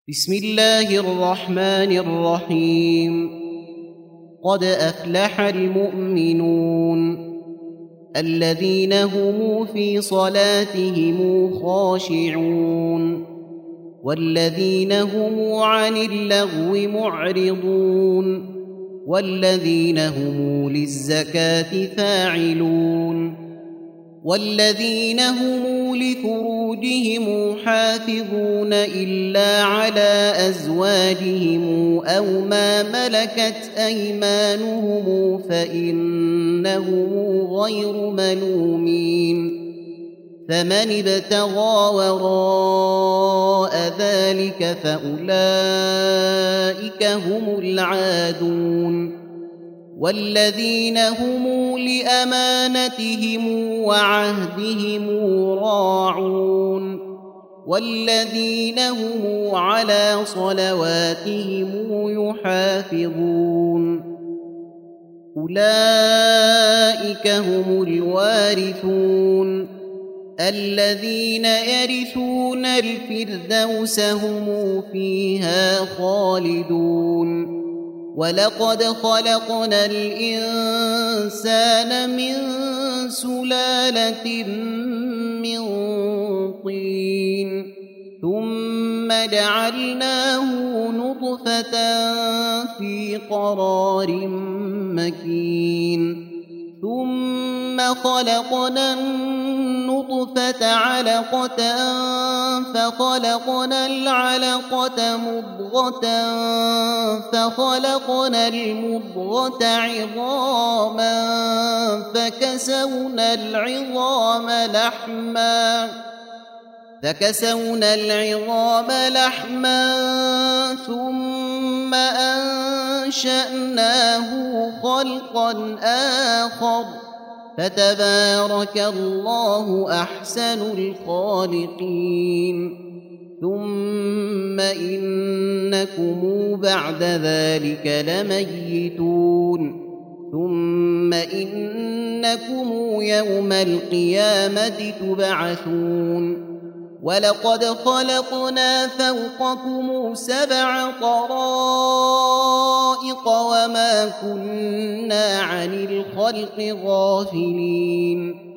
بسم الله الرحمن الرحيم. قد أفلح المؤمنون الذين هم في صلاتهم خاشعون والذين هم عن اللغو معرضون والذين هم للزكاة فاعلون والذين هم لفروجهم حافظون إلا على أزواجهم أو ما ملكت أيمانهم فإنهم غير ملومين. فمن ابتغى وراء ذلك فأولئك هم العادون والذين هم لأمانتهم وعهدهم راعون والذين هم على صلواتهم يحافظون. أولئك هم الوارثون الذين يرثون الفردوس هم فيها خالدون. ولقد خلقنا الإنسان من سلالة من طين ثم جعلناه نطفة في قرار مكين ثم خلقنا النطفة علقة فخلقنا العلقة مضغة فخلقنا المضغة عظاما فكسونا العظام لحما ثم أنشأناه خلقا آخر فتبارك الله أحسن الخالقين. ثم إنكم بعد ذلك لميتون ثم إنكم يوم القيامة تبعثون. ولقد خلقنا فوقكم 7 طرائق وما كنا عن الخلق غافلين.